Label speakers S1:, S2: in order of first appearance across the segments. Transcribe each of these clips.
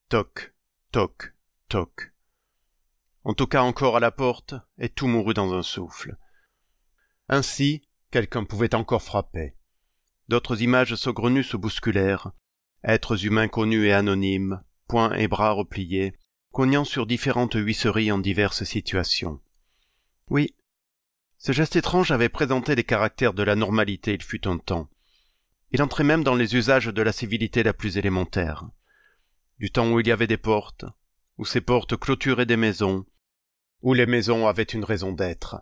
S1: Toc, toc, toc. On toqua encore à la porte, et tout mourut dans un souffle. Ainsi, quelqu'un pouvait encore frapper. D'autres images saugrenues se bousculèrent, êtres humains connus et anonymes, poings et bras repliés, cognant sur différentes huisseries en diverses situations. Oui, ce geste étrange avait présenté les caractères de la normalité il fut un temps. Il entrait même dans les usages de la civilité la plus élémentaire. Du temps où il y avait des portes, où ces portes clôturaient des maisons, où les maisons avaient une raison d'être.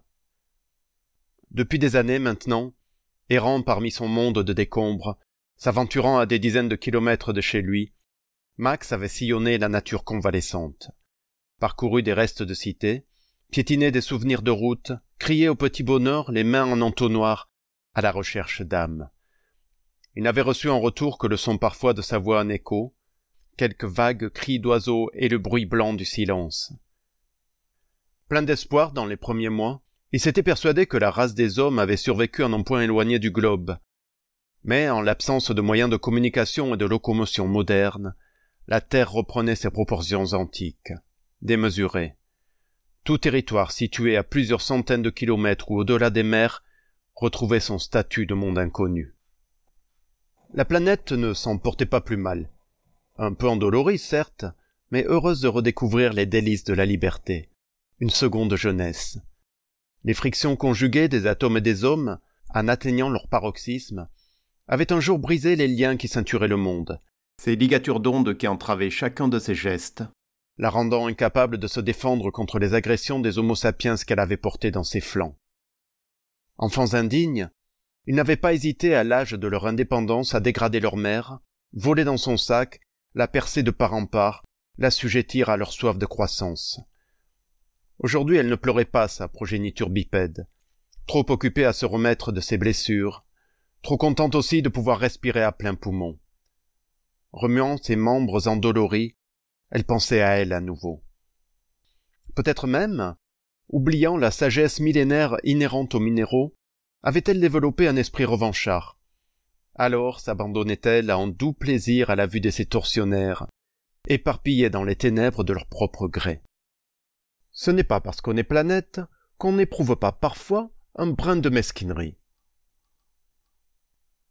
S1: Depuis des années maintenant, errant parmi son monde de décombres, s'aventurant à des dizaines de kilomètres de chez lui, Max avait sillonné la nature convalescente, parcouru des restes de cité, piétiné des souvenirs de route, crié au petit bonheur, les mains en entonnoir, à la recherche d'âme. Il n'avait reçu en retour que le son parfois de sa voix en écho, quelques vagues cris d'oiseaux et le bruit blanc du silence. Plein d'espoir dans les premiers mois, il s'était persuadé que la race des hommes avait survécu en un point éloigné du globe. Mais en l'absence de moyens de communication et de locomotion modernes, la Terre reprenait ses proportions antiques, démesurées. Tout territoire situé à plusieurs centaines de kilomètres ou au-delà des mers retrouvait son statut de monde inconnu. La planète ne s'en portait pas plus mal. Un peu endolorie, certes, mais heureuse de redécouvrir les délices de la liberté. Une seconde jeunesse. Les frictions conjuguées des atomes et des hommes, en atteignant leur paroxysme, avaient un jour brisé les liens qui ceinturaient le monde, ces ligatures d'ondes qui entravaient chacun de ses gestes, la rendant incapable de se défendre contre les agressions des homo sapiens qu'elle avait portés dans ses flancs. Enfants indignes, ils n'avaient pas hésité à l'âge de leur indépendance à dégrader leur mère, voler dans son sac, la percer de part en part, l'assujettir à leur soif de croissance. Aujourd'hui, elle ne pleurait pas sa progéniture bipède, trop occupée à se remettre de ses blessures, trop contente aussi de pouvoir respirer à plein poumon. Remuant ses membres endoloris, elle pensait à elle à nouveau. Peut-être même, oubliant la sagesse millénaire inhérente aux minéraux, avait-elle développé un esprit revanchard. Alors s'abandonnait-elle à un doux plaisir à la vue de ces tortionnaires, éparpillés dans les ténèbres de leur propre gré. Ce n'est pas parce qu'on est planète qu'on n'éprouve pas parfois un brin de mesquinerie.